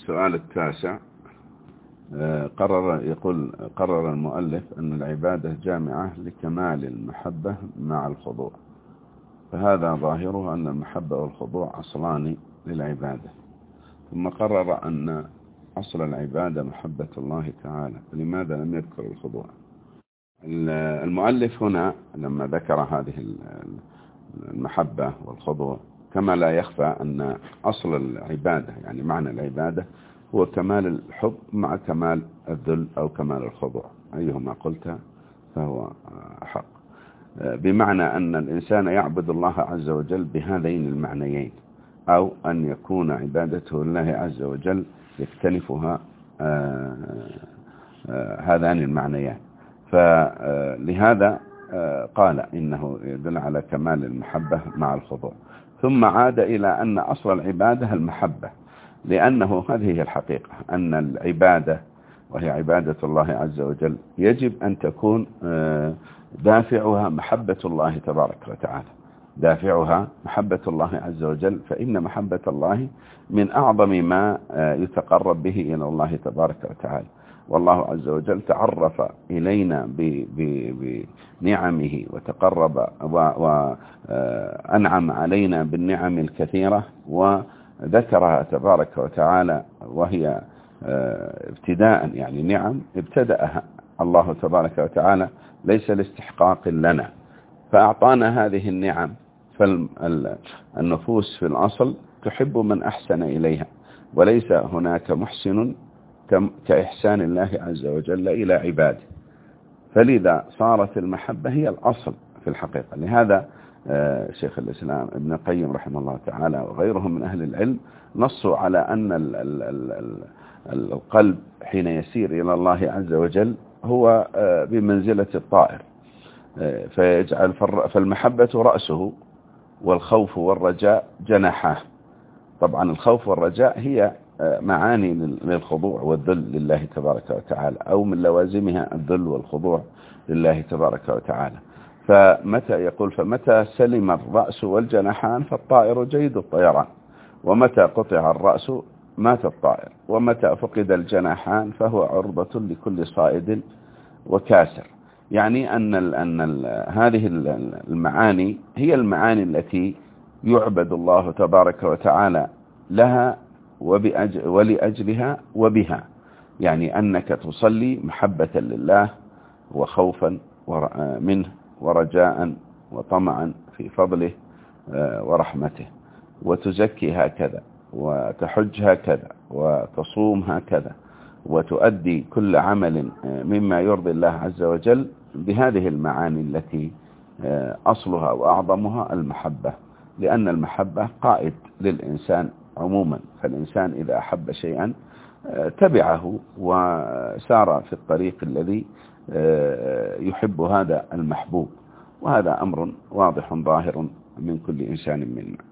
السؤال التاسع. قرر المؤلف أن العبادة جامعة لكمال المحبة مع الخضوع، فهذا ظاهره أن المحبة والخضوع أصلان للعبادة. ثم قرر أن أصل العبادة محبة الله تعالى، لماذا لم يذكر الخضوع؟ المؤلف هنا لما ذكر هذه المحبة والخضوع، كما لا يخفى أن أصل العبادة يعني معنى العبادة هو كمال الحب مع كمال الذل أو كمال الخضوع، أيهما قلت فهو حق، بمعنى أن الإنسان يعبد الله عز وجل بهذين المعنيين، أو أن يكون عبادته لله عز وجل يكتنفها هذان المعنيان. فلهذا قال إنه يدل على كمال المحبة مع الخضوع. ثم عاد إلى أن أصل العبادة المحبة، لأنه هذه هي الحقيقة، أن العبادة وهي عبادة الله عز وجل يجب أن تكون دافعها محبة الله تبارك وتعالى، دافعها محبة الله عز وجل، فإن محبة الله من أعظم ما يتقرب به إلى الله تبارك وتعالى. والله عز وجل تعرف إلينا بنعمه وتقرب وأنعم علينا بالنعم الكثيرة، وذكرها تبارك وتعالى وهي ابتداء، يعني نعم ابتدأها الله تبارك وتعالى ليس لاستحقاق لنا، فأعطانا هذه النعم. فالنفوس في الأصل تحب من أحسن إليها، وليس هناك محسن كإحسان الله عز وجل إلى عباده، فلذا صارت المحبة هي الأصل في الحقيقة. لهذا شيخ الإسلام ابن القيم رحمه الله تعالى وغيرهم من أهل العلم نصوا على أن القلب حين يسير إلى الله عز وجل هو بمنزلة الطائر، فيجعل فالمحبة رأسه، والخوف والرجاء جناحاه. طبعا الخوف والرجاء هي معاني للخضوع والذل لله تبارك وتعالى، أو من لوازمها الذل والخضوع لله تبارك وتعالى. فمتى سلم الرأس والجناحان فالطائر جيد الطيران، ومتى قطع الرأس مات الطائر، ومتى فقد الجناحان فهو عرضة لكل صائد وكاسر. يعني أن هذه المعاني هي المعاني التي يعبد الله تبارك وتعالى لها ولأجلها وبها، يعني أنك تصلي محبة لله وخوفا منه ورجاء وطمعا في فضله ورحمته، وتزكي هكذا، وتحج هكذا، وتصوم هكذا، وتؤدي كل عمل مما يرضي الله عز وجل بهذه المعاني التي أصلها وأعظمها المحبة، لأن المحبة قائد للإنسان عموما. فالإنسان إذا أحب شيئا تبعه وسار في الطريق الذي يحب هذا المحبوب، وهذا أمر واضح ظاهر من كل إنسان منا.